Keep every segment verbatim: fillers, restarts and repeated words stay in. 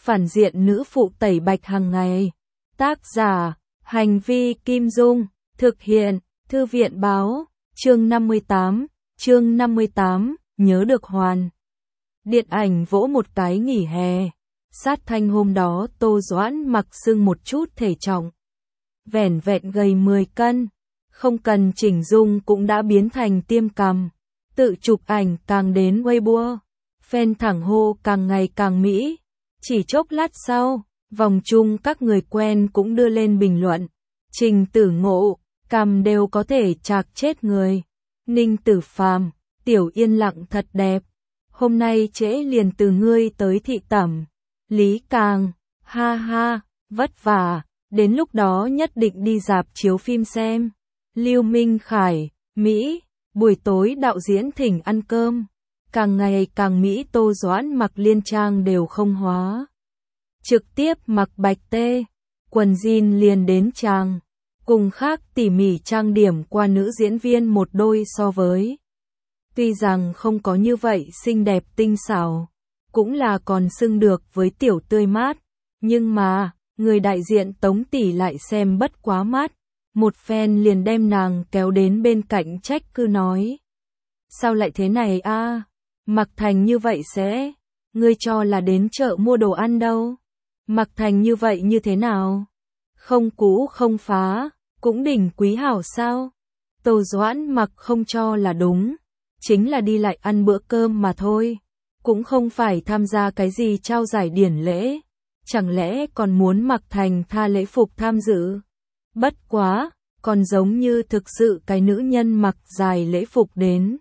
phản diện nữ phụ tẩy bạch hàng ngày. Tác giả, Hành vi Kim Dung, thực hiện, Thư viện Báo, chương năm mươi tám, chương năm mươi tám, nhớ được hoàn. Điện ảnh vỗ một cái nghỉ hè. Sát thanh hôm đó Tô Doãn mặc sưng một chút thể trọng. Vẻn vẹn gầy mười cân, không cần chỉnh dung cũng đã biến thành tiêm cằm. Tự chụp ảnh càng đến Weibo, fan thẳng hô càng ngày càng mỹ. Chỉ chốc lát sau, vòng chung các người quen cũng đưa lên bình luận. Trình Tử Ngộ, cằm đều có thể chạc chết người. Ninh Tử Phàm, tiểu yên lặng thật đẹp. Hôm nay trễ liền từ ngươi tới thị tẩm. Lý Càng, ha ha, vất vả, đến lúc đó nhất định đi rạp chiếu phim xem. Lưu Minh Khải, Mỹ, buổi tối đạo diễn thỉnh ăn cơm. Càng ngày càng Mỹ. Tô Doãn mặc liên trang đều không hóa. Trực tiếp mặc bạch tê, quần jean liền đến trang. Cùng khác tỉ mỉ trang điểm qua nữ diễn viên một đôi so với. Tuy rằng không có như vậy xinh đẹp tinh xảo, cũng là còn xưng được với tiểu tươi mát, nhưng mà, người đại diện Tống tỷ lại xem bất quá mát, một fan liền đem nàng kéo đến bên cạnh trách cứ nói. Sao lại thế này a? Mặc thành như vậy sẽ, ngươi cho là đến chợ mua đồ ăn đâu? Mặc thành như vậy như thế nào? Không cũ không phá, cũng đỉnh quý hảo sao? Tô Doãn mặc không cho là đúng, chính là đi lại ăn bữa cơm mà thôi. Cũng không phải tham gia cái gì trao giải điển lễ, chẳng lẽ còn muốn mặc thành tha lễ phục tham dự? Bất quá, còn giống như thực sự cái nữ nhân mặc dài lễ phục đến.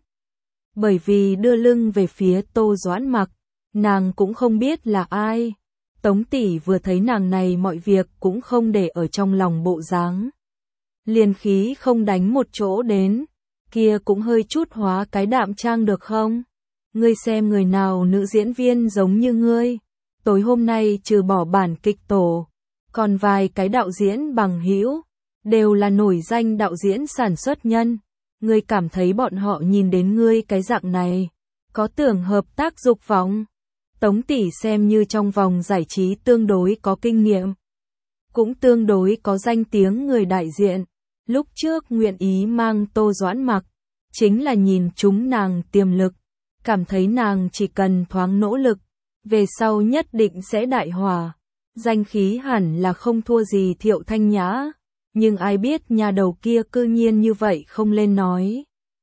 Bởi vì đưa lưng về phía Tô Doãn mặc, nàng cũng không biết là ai. Tống tỷ vừa thấy nàng này mọi việc cũng không để ở trong lòng bộ dáng. Liền khí không đánh một chỗ đến, kia cũng hơi chút hóa cái đạm trang được không? Ngươi xem người nào nữ diễn viên giống như ngươi, tối hôm nay trừ bỏ bản kịch tổ, còn vài cái đạo diễn bằng hữu, đều là nổi danh đạo diễn sản xuất nhân. Ngươi cảm thấy bọn họ nhìn đến ngươi cái dạng này, có tưởng hợp tác dục vọng? Tống tỷ xem như trong vòng giải trí tương đối có kinh nghiệm, cũng tương đối có danh tiếng người đại diện. Lúc trước nguyện ý mang Tô Doãn mặc, chính là nhìn chúng nàng tiềm lực, cảm thấy nàng chỉ cần thoáng nỗ lực, về sau nhất định sẽ đại hòa. Danh khí hẳn là không thua gì Thiệu Thanh Nhã, nhưng ai biết nhà đầu kia cư nhiên như vậy không lên nói.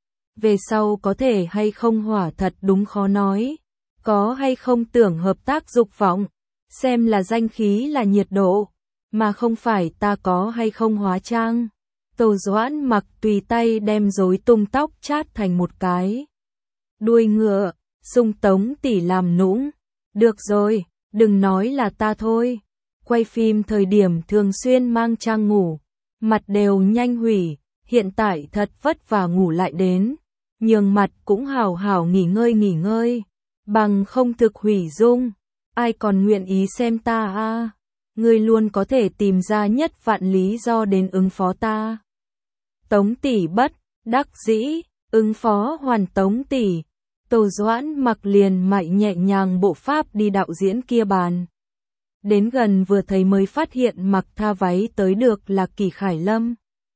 Về sau có thể hay không hỏa thật đúng khó nói, có hay không tưởng hợp tác dục vọng, xem là danh khí là nhiệt độ, mà không phải ta có hay không hóa trang. Tô Doãn mặc tùy tay đem rối tung tóc chát thành một cái đuôi ngựa, xung Tống tỷ làm nũng. Được rồi, đừng nói là ta thôi. Quay phim thời điểm thường xuyên mang trang ngủ, mặt đều nhanh hủy, hiện tại thật vất vả ngủ lại đến. Nhường mặt cũng hào hào nghỉ ngơi nghỉ ngơi, bằng không thực hủy dung. Ai còn nguyện ý xem ta a? Ngươi luôn có thể tìm ra nhất vạn lý do đến ứng phó ta. Tống tỷ bất đắc dĩ, ứng phó hoàn Tống tỷ. Tô Doãn mặc liền mại nhẹ nhàng bộ pháp đi đạo diễn kia bàn. Đến gần vừa thấy mới phát hiện mặc tha váy tới được là Kỳ Khải Lâm.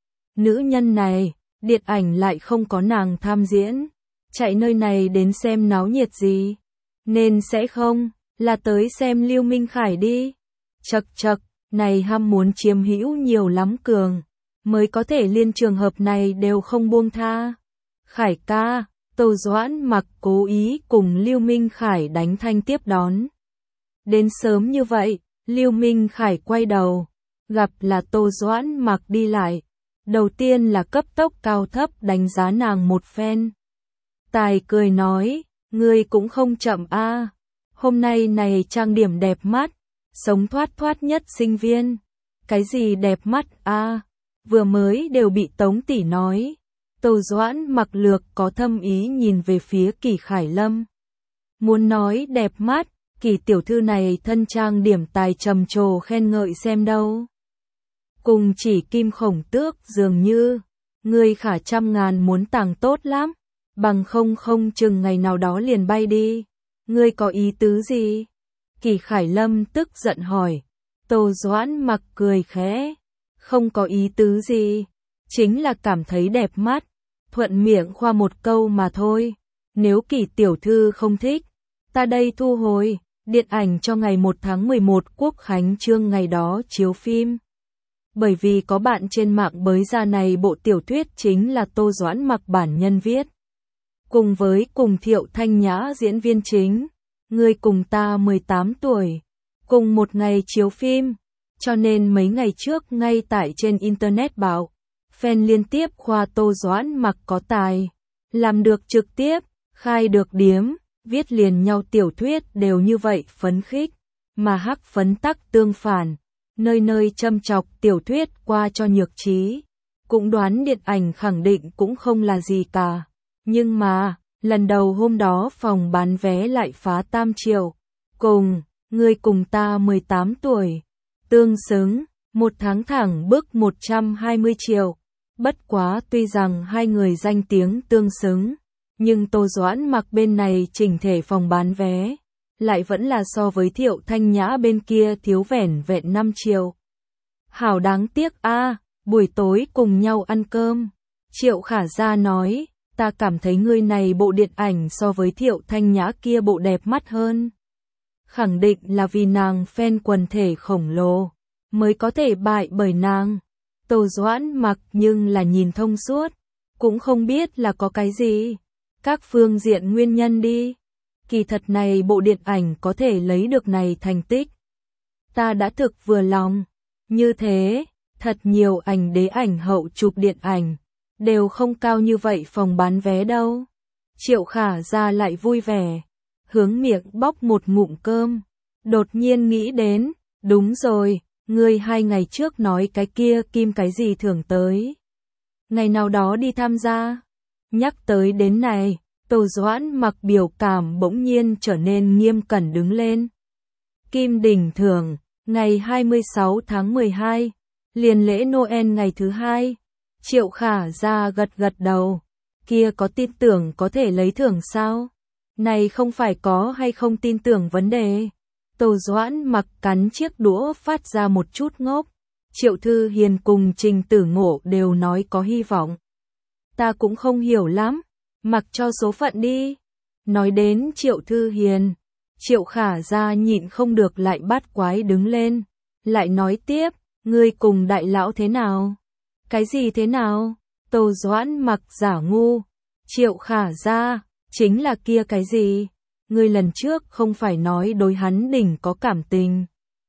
Nữ nhân này, điện ảnh lại không có nàng tham diễn, chạy nơi này đến xem náo nhiệt gì, nên sẽ không, là tới xem Lưu Minh Khải đi. Chậc chậc, này ham muốn chiếm hữu nhiều lắm cường, mới có thể liên trường hợp này đều không buông tha. Khải ca, Tô Doãn mặc cố ý cùng Lưu Minh Khải đánh thanh tiếp đón. Đến sớm như vậy, Lưu Minh Khải quay đầu, gặp là Tô Doãn mặc đi lại. Đầu tiên là cấp tốc cao thấp đánh giá nàng một phen. Tài cười nói, ngươi cũng không chậm a, hôm nay này trang điểm đẹp mắt, sống thoát thoát nhất sinh viên. Cái gì đẹp mắt a? Vừa mới đều bị Tống tỷ nói. Tô Doãn mặc lược có thâm ý nhìn về phía Kỳ Khải Lâm. Muốn nói đẹp mắt, Kỳ tiểu thư này thân trang điểm tài trầm trồ khen ngợi xem đâu. Cùng chỉ kim khổng tước dường như, ngươi khả trăm ngàn muốn tàng tốt lắm, bằng không không chừng ngày nào đó liền bay đi. Ngươi có ý tứ gì? Kỳ Khải Lâm tức giận hỏi. Tô Doãn Mặc cười khẽ. Không có ý tứ gì. Chính là cảm thấy đẹp mắt. Thuận miệng khoa một câu mà thôi. Nếu Kỳ tiểu thư không thích, ta đây thu hồi. Điện ảnh cho ngày một tháng mười một Quốc khánh trương ngày đó chiếu phim. Bởi vì có bạn trên mạng bới ra này bộ tiểu thuyết chính là Tô Doãn Mặc bản nhân viết. Cùng với cùng Thiệu Thanh Nhã diễn viên chính. Người cùng ta mười tám tuổi. Cùng một ngày chiếu phim. Cho nên mấy ngày trước ngay tại trên Internet bảo. Fan liên tiếp khoa Tô Doãn Mặc có tài. Làm được trực tiếp, khai được điếm, viết liền nhau tiểu thuyết đều như vậy phấn khích. Mà hắc phấn tắc tương phản. Nơi nơi châm chọc tiểu thuyết qua cho Nhược Trí. Cũng đoán điện ảnh khẳng định cũng không là gì cả. Nhưng mà, lần đầu hôm đó phòng bán vé lại phá tam triệu. Cùng, người cùng ta mười tám tuổi. Tương xứng, một tháng thẳng bức một trăm hai mươi triệu. Bất quá tuy rằng hai người danh tiếng tương xứng, nhưng Tô Doãn Mặc bên này chỉnh thể phòng bán vé, lại vẫn là so với Thiệu Thanh Nhã bên kia thiếu vẻn vẹn năm triệu. Hảo đáng tiếc a, à, buổi tối cùng nhau ăn cơm. Triệu Khả Gia nói, ta cảm thấy ngươi này bộ điện ảnh so với Thiệu Thanh Nhã kia bộ đẹp mắt hơn. Khẳng định là vì nàng fan quần thể khổng lồ, mới có thể bại bởi nàng. Tô Doãn Mặc nhưng là nhìn thông suốt, cũng không biết là có cái gì. Các phương diện nguyên nhân đi. Kỳ thật này bộ điện ảnh có thể lấy được này thành tích. Ta đã thực vừa lòng. Như thế, thật nhiều ảnh đế ảnh hậu chụp điện ảnh, đều không cao như vậy phòng bán vé đâu. Triệu Khả Gia lại vui vẻ, hướng miệng bóc một ngụm cơm. Đột nhiên nghĩ đến, đúng rồi, ngươi hai ngày trước nói cái kia kim cái gì thưởng tới. Ngày nào đó đi tham gia. Nhắc tới đến này, Tô Doãn Mặc biểu cảm bỗng nhiên trở nên nghiêm cẩn đứng lên. Kim đỉnh thưởng, ngày hai mươi sáu tháng mười hai, liền lễ Noel ngày thứ hai. Triệu Khả Gia gật gật đầu. Kia có tin tưởng có thể lấy thưởng sao? Này không phải có hay không tin tưởng vấn đề. Tô Doãn Mặc cắn chiếc đũa phát ra một chút ngốc. Triệu Thư Hiền cùng Trình Tử Ngộ đều nói có hy vọng. Ta cũng không hiểu lắm, mặc cho số phận đi. Nói đến Triệu Thư Hiền, Triệu Khả Gia nhịn không được lại bắt quái đứng lên. Lại nói tiếp, ngươi cùng đại lão thế nào? Cái gì thế nào? Tô Doãn Mặc giả ngu. Triệu Khả Gia, chính là kia cái gì? Ngươi lần trước không phải nói đối hắn đỉnh có cảm tình.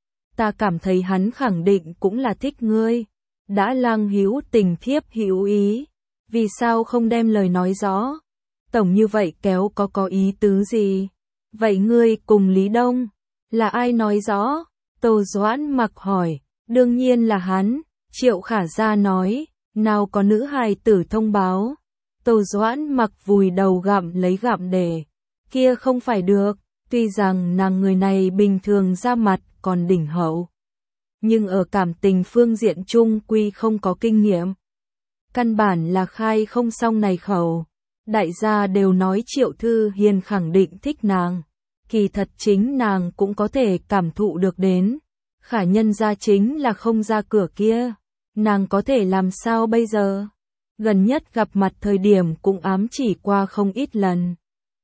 Ta cảm thấy hắn khẳng định cũng là thích ngươi. Đã lang hữu tình thiếp hữu ý. Vì sao không đem lời nói rõ? Tổng như vậy kéo có có ý tứ gì? Vậy ngươi cùng Lý Đông, là ai nói rõ? Tô Doãn Mặc hỏi. Đương nhiên là hắn. Triệu Khả Gia nói. Nào có nữ hài tử thông báo. Tô Doãn Mặc vùi đầu gặm lấy gặm để. Kia không phải được. Tuy rằng nàng người này bình thường ra mặt còn đỉnh hậu, nhưng ở cảm tình phương diện chung quy không có kinh nghiệm. Căn bản là khai không xong này khẩu. Đại gia đều nói Triệu Thư Hiền khẳng định thích nàng. Kỳ thật chính nàng cũng có thể cảm thụ được đến. Khả nhân ra chính là không ra cửa kia. Nàng có thể làm sao bây giờ? Gần nhất gặp mặt thời điểm cũng ám chỉ qua không ít lần.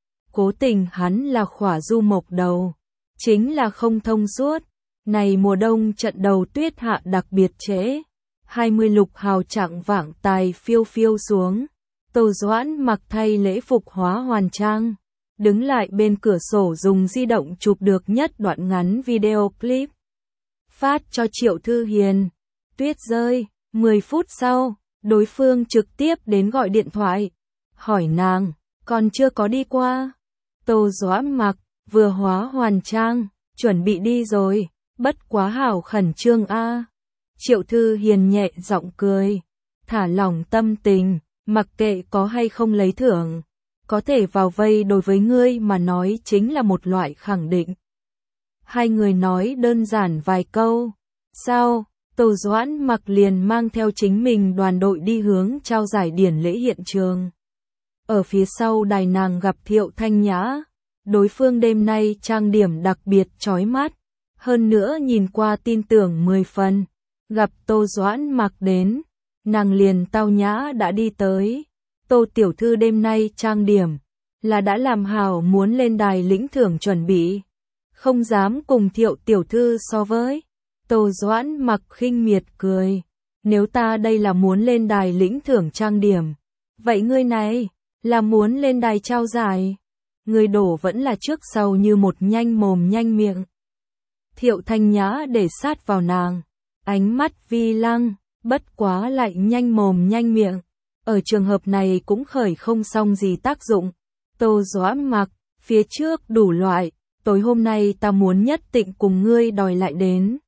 Cố tình hắn là khỏa du mộc đầu. Chính là không thông suốt. Này mùa đông trận đầu tuyết hạ đặc biệt trễ. hai mươi lục hào trạng vạng tài phiêu phiêu xuống. Tô Doãn Mặc thay lễ phục hóa hoàn trang. Đứng lại bên cửa sổ dùng di động chụp được nhất đoạn ngắn video clip. Phát cho Triệu Thư Hiền. Tuyết rơi. mười phút sau, đối phương trực tiếp đến gọi điện thoại. Hỏi nàng, còn chưa có đi qua. Tô Doãn Mặc, vừa hóa hoàn trang, chuẩn bị đi rồi, bất quá hảo khẩn trương a. Triệu Thư Hiền nhẹ giọng cười, thả lỏng tâm tình, mặc kệ có hay không lấy thưởng, có thể vào vây đối với ngươi mà nói chính là một loại khẳng định. Hai người nói đơn giản vài câu, sau, Tô Doãn Mặc liền mang theo chính mình đoàn đội đi hướng trao giải điển lễ hiện trường. Ở phía sau đài nàng gặp Thiệu Thanh Nhã, Đối phương đêm nay trang điểm đặc biệt chói mắt, hơn nữa nhìn qua tin tưởng mười phần. Gặp Tô Doãn Mặc đến, nàng liền tao nhã đã đi tới. Tô tiểu thư đêm nay trang điểm, là đã làm hảo muốn lên đài lĩnh thưởng chuẩn bị. Không dám cùng Thiệu tiểu thư so với. Tô Doãn Mặc khinh miệt cười. Nếu ta đây là muốn lên đài lĩnh thưởng trang điểm, vậy ngươi này, là muốn lên đài trao giải. Người đổ vẫn là trước sau như một nhanh mồm nhanh miệng. Thiệu Thanh Nhã để sát vào nàng, ánh mắt vi lăng, bất quá lại nhanh mồm nhanh miệng. Ở trường hợp này cũng khởi không xong gì tác dụng. Tô Doãn Mặc, phía trước đủ loại, tối hôm nay ta muốn nhất định cùng ngươi đòi lại đến.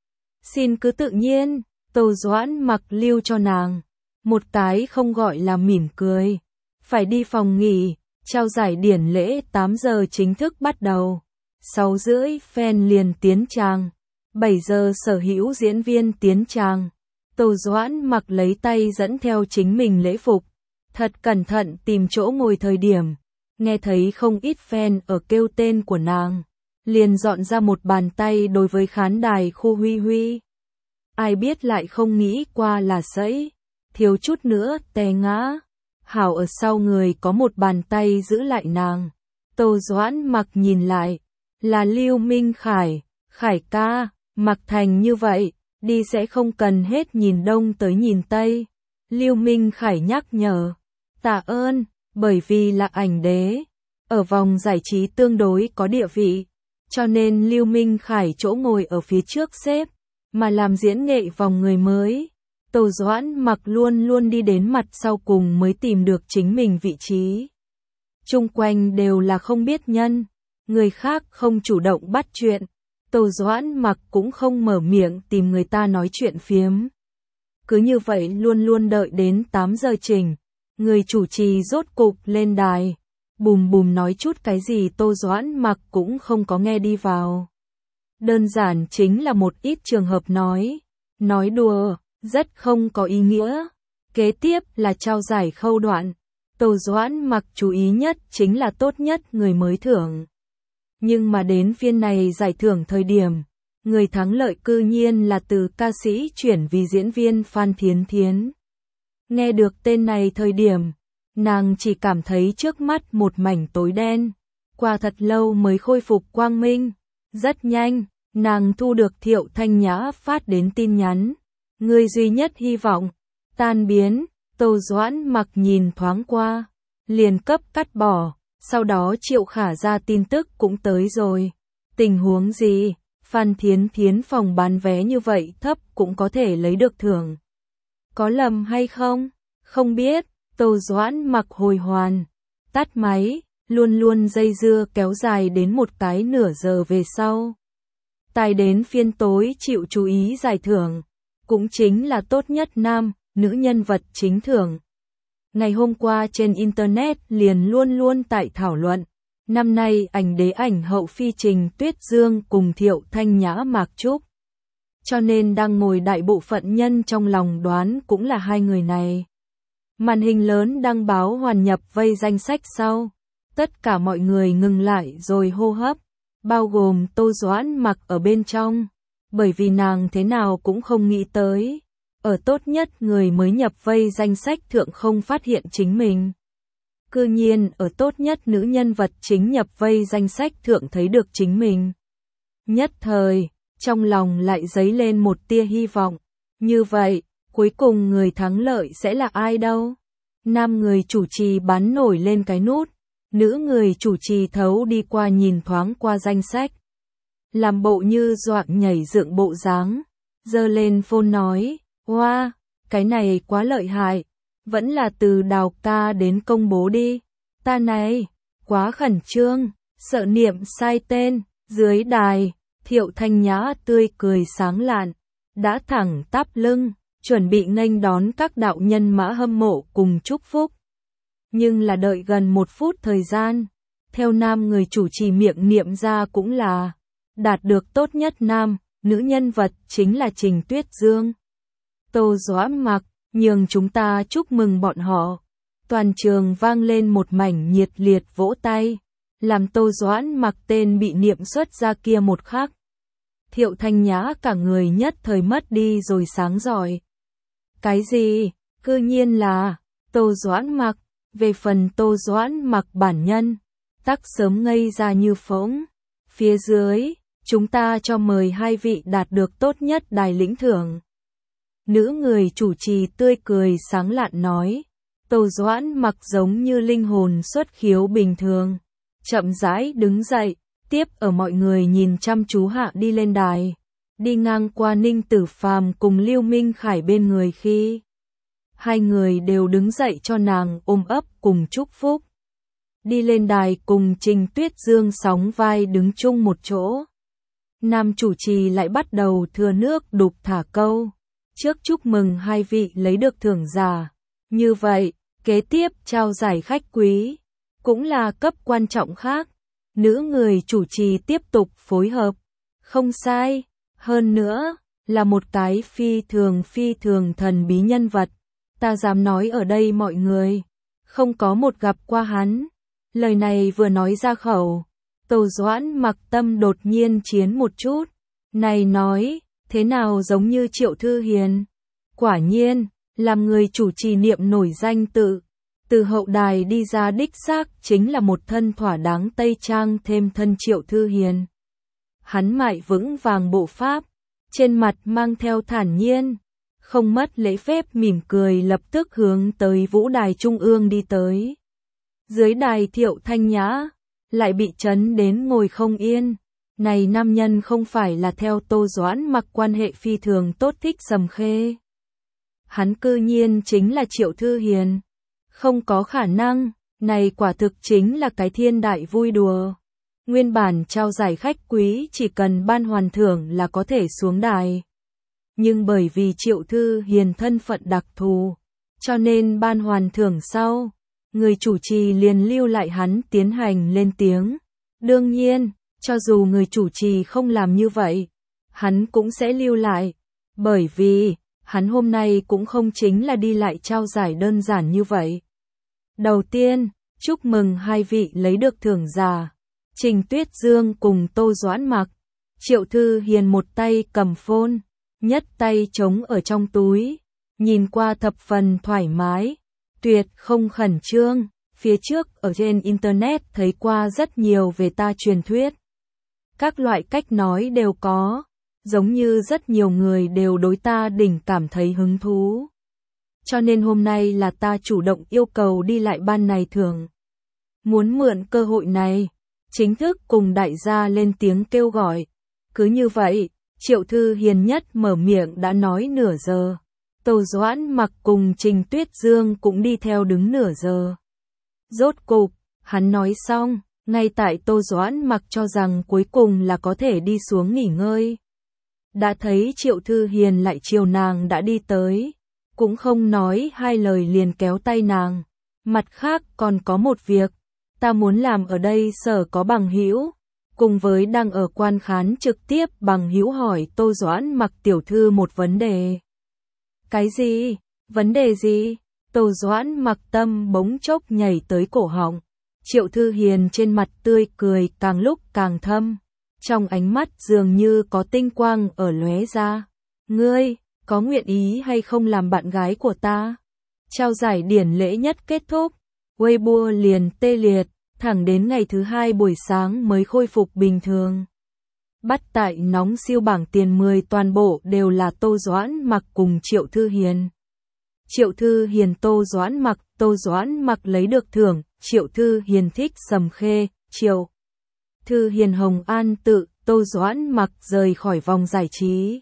Xin cứ tự nhiên, Tô Doãn Mặc lưu cho nàng. Một cái không gọi là mỉm cười. Phải đi phòng nghỉ, trao giải điển lễ tám giờ chính thức bắt đầu. sáu rưỡi fan liền tiến tràng. bảy giờ sở hữu diễn viên tiến tràng. Tô Doãn Mặc lấy tay dẫn theo chính mình lễ phục. Thật cẩn thận tìm chỗ ngồi thời điểm. Nghe thấy không ít fan ở kêu tên của nàng. Liền dọn ra một bàn tay đối với khán đài khu Huy Huy. Ai biết lại không nghĩ qua là sẫy. Thiếu chút nữa té ngã. Hảo ở sau người có một bàn tay giữ lại nàng. Tô Doãn Mặc nhìn lại. Là Lưu Minh Khải. Khải ca, mặc thành như vậy, đi sẽ không cần hết nhìn đông tới nhìn tây. Lưu Minh Khải nhắc nhở. Tạ ơn, bởi vì là ảnh đế. Ở vòng giải trí tương đối có địa vị. Cho nên Lưu Minh Khải chỗ ngồi ở phía trước xếp. Mà làm diễn nghệ vòng người mới. Tô Doãn Mặc luôn luôn đi đến mặt sau cùng mới tìm được chính mình vị trí. Chung quanh đều là không biết nhân. Người khác không chủ động bắt chuyện. Tô Doãn Mặc cũng không mở miệng tìm người ta nói chuyện phiếm. Cứ như vậy luôn luôn đợi đến tám giờ trình. Người chủ trì rốt cục lên đài. Bùm bùm nói chút cái gì Tô Doãn Mặc cũng không có nghe đi vào. Đơn giản chính là một ít trường hợp nói. Nói đùa, rất không có ý nghĩa. Kế tiếp là trao giải khâu đoạn. Tô Doãn Mặc chú ý nhất chính là tốt nhất người mới thưởng. Nhưng mà đến phiên này giải thưởng thời điểm, người thắng lợi cư nhiên là từ ca sĩ chuyển vì diễn viên Phan Thiến Thiến. Nghe được tên này thời điểm, nàng chỉ cảm thấy trước mắt một mảnh tối đen, qua thật lâu mới khôi phục quang minh. Rất nhanh, nàng thu được Thiệu Thanh Nhã phát đến tin nhắn. Người duy nhất hy vọng, tan biến. Tô Doãn Mặc nhìn thoáng qua, liền cấp cắt bỏ. Sau đó Triệu Khả ra tin tức cũng tới rồi. Tình huống gì? Phan Thiến Thiến phòng bán vé như vậy thấp cũng có thể lấy được thưởng. Có lầm hay không? Không biết. Tô Doãn Mặc hồi hoàn. Tắt máy, luôn luôn dây dưa kéo dài đến một cái nửa giờ về sau. Tài đến phiên tối chịu chú ý giải thưởng. Cũng chính là tốt nhất nam, nữ nhân vật chính thưởng. Ngày hôm qua trên Internet liền luôn luôn tại thảo luận. Năm nay ảnh đế ảnh hậu phi Trình Tuyết Dương cùng Thiệu Thanh Nhã Mạc Trúc. Cho nên đang ngồi đại bộ phận nhân trong lòng đoán cũng là hai người này. Màn hình lớn đăng báo hoàn nhập vây danh sách sau. Tất cả mọi người ngừng lại rồi hô hấp. Bao gồm Tô Doãn Mặc ở bên trong. Bởi vì nàng thế nào cũng không nghĩ tới. Ở tốt nhất người mới nhập vây danh sách thượng không phát hiện chính mình. Cư nhiên ở tốt nhất nữ nhân vật chính nhập vây danh sách thượng thấy được chính mình. Nhất thời, trong lòng lại dấy lên một tia hy vọng. Như vậy, cuối cùng người thắng lợi sẽ là ai đâu? Nam người chủ trì bắn nổi lên cái nút. Nữ người chủ trì thấu đi qua nhìn thoáng qua danh sách. Làm bộ như doạng nhảy dựng bộ dáng. Giơ lên phone nói. Wow, cái này quá lợi hại. Vẫn là từ Đào ca đến công bố đi. Ta này, quá khẩn trương, sợ niệm sai tên. Dưới đài, Thiệu Thanh Nhã tươi cười sáng lạn, đã thẳng tắp lưng, chuẩn bị nghênh đón các đạo nhân mã hâm mộ cùng chúc phúc. Nhưng là đợi gần một phút thời gian, theo nam người chủ trì miệng niệm ra cũng là, đạt được tốt nhất nam, nữ nhân vật chính là Trình Tuyết Dương. Tô Doãn Mặc, nhường chúng ta chúc mừng bọn họ. Toàn trường vang lên một mảnh nhiệt liệt vỗ tay. làm Tô Doãn Mặc tên bị niệm xuất ra kia một khắc. Thiệu Thanh Nhã cả người nhất thời mất đi rồi sáng rọi. Cái gì? Cư nhiên là Tô Doãn Mặc. Về phần Tô Doãn Mặc bản nhân, tắc sớm ngây ra như phỗng. Phía dưới, chúng ta cho mời hai vị đạt được tốt nhất đài lĩnh thưởng. Nữ người chủ trì tươi cười sáng lạn nói. Tô Doãn Mặc giống như linh hồn xuất khiếu bình thường, chậm rãi đứng dậy, tiếp ở mọi người nhìn chăm chú hạ đi lên đài, đi ngang qua Ninh Tử Phàm cùng Lưu Minh Khải bên người khi hai người đều đứng dậy cho nàng ôm ấp cùng chúc phúc. Đi lên đài cùng Trình Tuyết Dương sóng vai đứng chung một chỗ. Nam chủ trì lại bắt đầu thừa nước đục thả câu, trước chúc mừng hai vị lấy được thưởng giả. Như vậy, kế tiếp trao giải khách quý, cũng là cấp quan trọng khác. Nữ người chủ trì tiếp tục phối hợp. Không sai, hơn nữa, là một cái phi thường phi thường thần bí nhân vật. Ta dám nói ở đây mọi người, không có một gặp qua hắn. Lời này vừa nói ra khẩu, Tô Doãn Mặc tâm đột nhiên chiến một chút. Này nói, thế nào giống như Triệu Thư Hiền? Quả nhiên, làm người chủ trì niệm nổi danh tự. Từ hậu đài đi ra đích xác chính là một thân thỏa đáng tây trang thêm thân Triệu Thư Hiền. Hắn mại vững vàng bộ pháp, trên mặt mang theo thản nhiên, không mất lễ phép mỉm cười lập tức hướng tới vũ đài trung ương đi tới. Dưới đài Thiệu Thanh Nhã, lại bị chấn đến ngồi không yên. Này nam nhân không phải là theo Tô Doãn Mặc quan hệ phi thường tốt thích Sầm Khê. Hắn cư nhiên chính là Triệu Thư Hiền. Không có khả năng, này quả thực chính là cái thiên đại vui đùa. Nguyên bản trao giải khách quý chỉ cần ban hoàn thưởng là có thể xuống đài. Nhưng bởi vì Triệu Thư Hiền thân phận đặc thù, cho nên ban hoàn thưởng sau, người chủ trì liền lưu lại hắn tiến hành lên tiếng. Đương nhiên, cho dù người chủ trì không làm như vậy, hắn cũng sẽ lưu lại, bởi vì hắn hôm nay cũng không chính là đi lại trao giải đơn giản như vậy. Đầu tiên, chúc mừng hai vị lấy được thưởng giả. Trình Tuyết Dương cùng Tô Doãn Mặc. Triệu Thư Hiền một tay cầm phone, nhất tay trống ở trong túi, nhìn qua thập phần thoải mái, tuyệt không khẩn trương. Phía trước ở trên Internet thấy qua rất nhiều về ta truyền thuyết. Các loại cách nói đều có, giống như rất nhiều người đều đối ta đỉnh cảm thấy hứng thú. Cho nên hôm nay là ta chủ động yêu cầu đi lại ban này thưởng. Muốn mượn cơ hội này, chính thức cùng đại gia lên tiếng kêu gọi. Cứ như vậy, Triệu Thư Hiền nhất mở miệng đã nói nửa giờ. Tô Doãn Mặc cùng Trình Tuyết Dương cũng đi theo đứng nửa giờ. Rốt cục, hắn nói xong, ngay tại Tô Doãn Mặc cho rằng cuối cùng là có thể đi xuống nghỉ ngơi. Đã thấy Triệu Thư Hiền lại chiều nàng đã đi tới, cũng không nói hai lời liền kéo tay nàng. Mặt khác còn có một việc, ta muốn làm ở đây sở có bằng hữu. Cùng với đang ở quan khán trực tiếp bằng hữu hỏi Tô Doãn Mặc tiểu thư một vấn đề. Cái gì? Vấn đề gì? Tô Doãn Mặc tâm bỗng chốc nhảy tới cổ họng. Triệu Thư Hiền trên mặt tươi cười càng lúc càng thâm, trong ánh mắt dường như có tinh quang ở lóe ra. Ngươi, có nguyện ý hay không làm bạn gái của ta? Trao giải điển lễ nhất kết thúc, Weibo liền tê liệt, thẳng đến ngày thứ hai buổi sáng mới khôi phục bình thường. Bắt tại nóng siêu bảng tiền mười toàn bộ đều là Tô Doãn Mặc cùng Triệu Thư Hiền. Triệu Thư Hiền Tô Doãn Mặc, Tô Doãn Mặc lấy được thưởng, Triệu Thư Hiền thích Sầm Khê, Triệu Thư Hiền Hồng An tự, Tô Doãn Mặc rời khỏi vòng giải trí.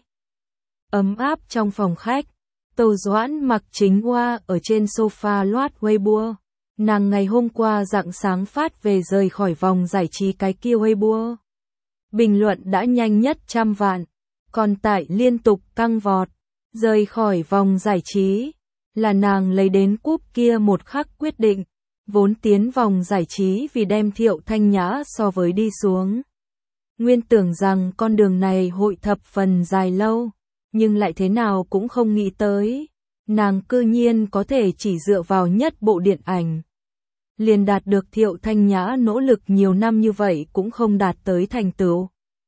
Ấm áp trong phòng khách, Tô Doãn Mặc chính hoa ở trên sofa loát Weibo. Nàng ngày hôm qua rạng sáng phát về rời khỏi vòng giải trí cái kia Weibo. Bình luận đã nhanh nhất trăm vạn, còn tải liên tục căng vọt. Rời khỏi vòng giải trí, là nàng lấy đến cúp kia một khắc quyết định, vốn tiến vòng giải trí vì đem Thiệu Thanh Nhã so với đi xuống. Nguyên tưởng rằng con đường này hội thập phần dài lâu, nhưng lại thế nào cũng không nghĩ tới. Nàng cư nhiên có thể chỉ dựa vào nhất bộ điện ảnh liền đạt được Thiệu Thanh Nhã nỗ lực nhiều năm như vậy cũng không đạt tới thành tựu.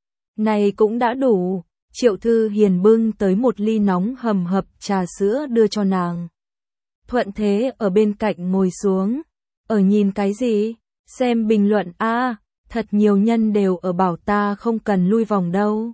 Này cũng đã đủ. Triệu Thư Hiền bưng tới một ly nóng hầm hập trà sữa đưa cho nàng. Thuận Thế ở bên cạnh ngồi xuống. Ở nhìn cái gì? Xem bình luận a, thật nhiều nhân đều ở bảo ta không cần lui vòng đâu.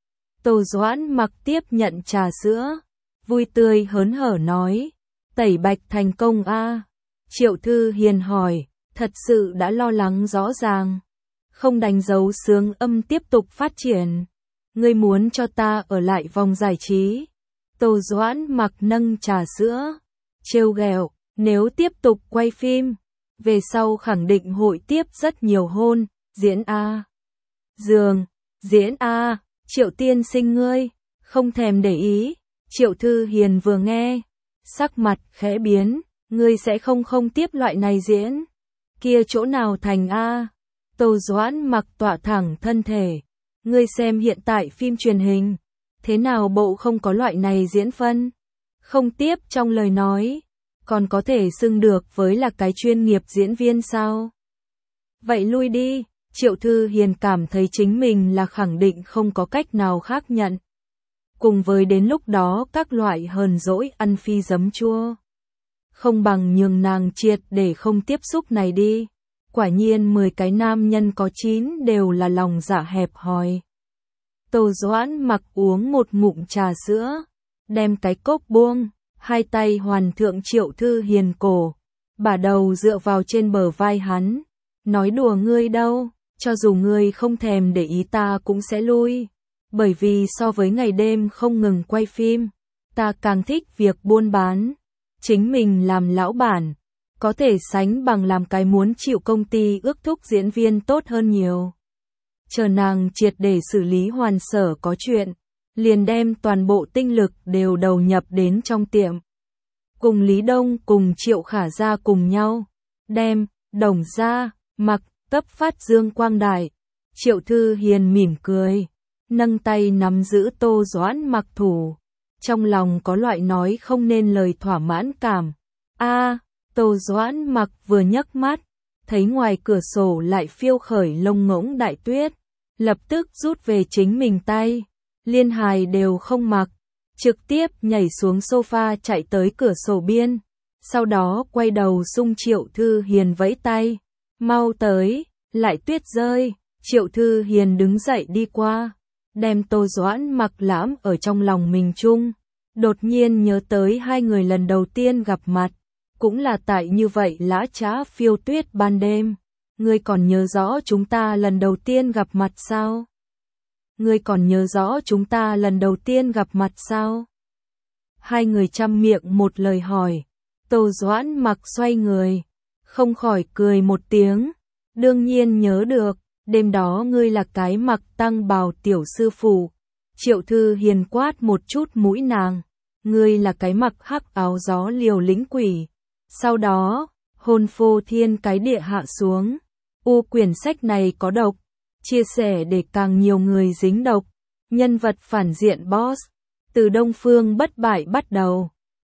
Tô Doãn Mặc tiếp nhận trà sữa, vui tươi hớn hở nói, tẩy bạch thành công a. Triệu Thư Hiền hỏi, thật sự đã lo lắng rõ ràng, không đánh dấu sướng âm tiếp tục phát triển. Ngươi muốn cho ta ở lại vòng giải trí? Tô Doãn Mặc nâng trà sữa, trêu ghẹo, nếu tiếp tục quay phim, về sau khẳng định hội tiếp rất nhiều hôn, diễn a. Giường, diễn a, Triệu tiên sinh ngươi, không thèm để ý. Triệu Thư Hiền vừa nghe, sắc mặt khẽ biến, ngươi sẽ không không tiếp loại này diễn. Kia chỗ nào thành a? Tô Doãn Mặc tọa thẳng thân thể, ngươi xem hiện tại phim truyền hình, thế nào bộ không có loại này diễn phân? Không tiếp trong lời nói, còn có thể xưng được với là cái chuyên nghiệp diễn viên sao? Vậy lui đi. Triệu Thư Hiền cảm thấy chính mình là khẳng định không có cách nào khác nhận. Cùng với đến lúc đó các loại hờn dỗi ăn phi giấm chua. Không bằng nhường nàng triệt để không tiếp xúc này đi. Quả nhiên mười cái nam nhân có chín đều là lòng dạ hẹp hòi. Tô Doãn Mặc uống một ngụm trà sữa, đem cái cốc buông, hai tay hoàn thượng Triệu Thư Hiền cổ, bả đầu dựa vào trên bờ vai hắn, nói đùa ngươi đâu. Cho dù ngươi không thèm để ý ta cũng sẽ lui, bởi vì so với ngày đêm không ngừng quay phim, ta càng thích việc buôn bán, chính mình làm lão bản, có thể sánh bằng làm cái muốn chịu công ty ước thúc diễn viên tốt hơn nhiều. Chờ nàng triệt để xử lý hoàn sở có chuyện, liền đem toàn bộ tinh lực đều đầu nhập đến trong tiệm. Cùng Lý Đông cùng Triệu Khả Gia cùng nhau, đem, Đồng Gia, Mặc, cấp phát dương quang đại. Triệu Thư Hiền mỉm cười, nâng tay nắm giữ Tô Doãn Mặc thủ, trong lòng có loại nói không nên lời thỏa mãn cảm. A, Tô Doãn Mặc vừa nhấc mắt, thấy ngoài cửa sổ lại phiêu khởi lông ngỗng đại tuyết, lập tức rút về chính mình tay, liên hài đều không mặc, trực tiếp nhảy xuống sofa chạy tới cửa sổ biên, sau đó quay đầu xung Triệu Thư Hiền vẫy tay. Mau tới, lại tuyết rơi. Triệu Thư Hiền đứng dậy đi qua, đem Tô Doãn Mặc lãm ở trong lòng mình chung, đột nhiên nhớ tới hai người lần đầu tiên gặp mặt, cũng là tại như vậy lã chã phiêu tuyết ban đêm. Ngươi còn nhớ rõ chúng ta lần đầu tiên gặp mặt sao? Ngươi còn nhớ rõ chúng ta lần đầu tiên gặp mặt sao? Hai người chăm miệng một lời hỏi, Tô Doãn Mặc xoay người, không khỏi cười một tiếng, đương nhiên nhớ được, đêm đó ngươi là cái mặc tăng bào tiểu sư phụ. Triệu Thư Hiền quát một chút mũi nàng, ngươi là cái mặc hắc áo gió liều lĩnh quỷ. Sau đó, hồn phô thiên cái địa hạ xuống, u quyển sách này có độc, chia sẻ để càng nhiều người dính độc. Nhân vật phản diện boss, từ Đông Phương Bất Bại bắt đầu.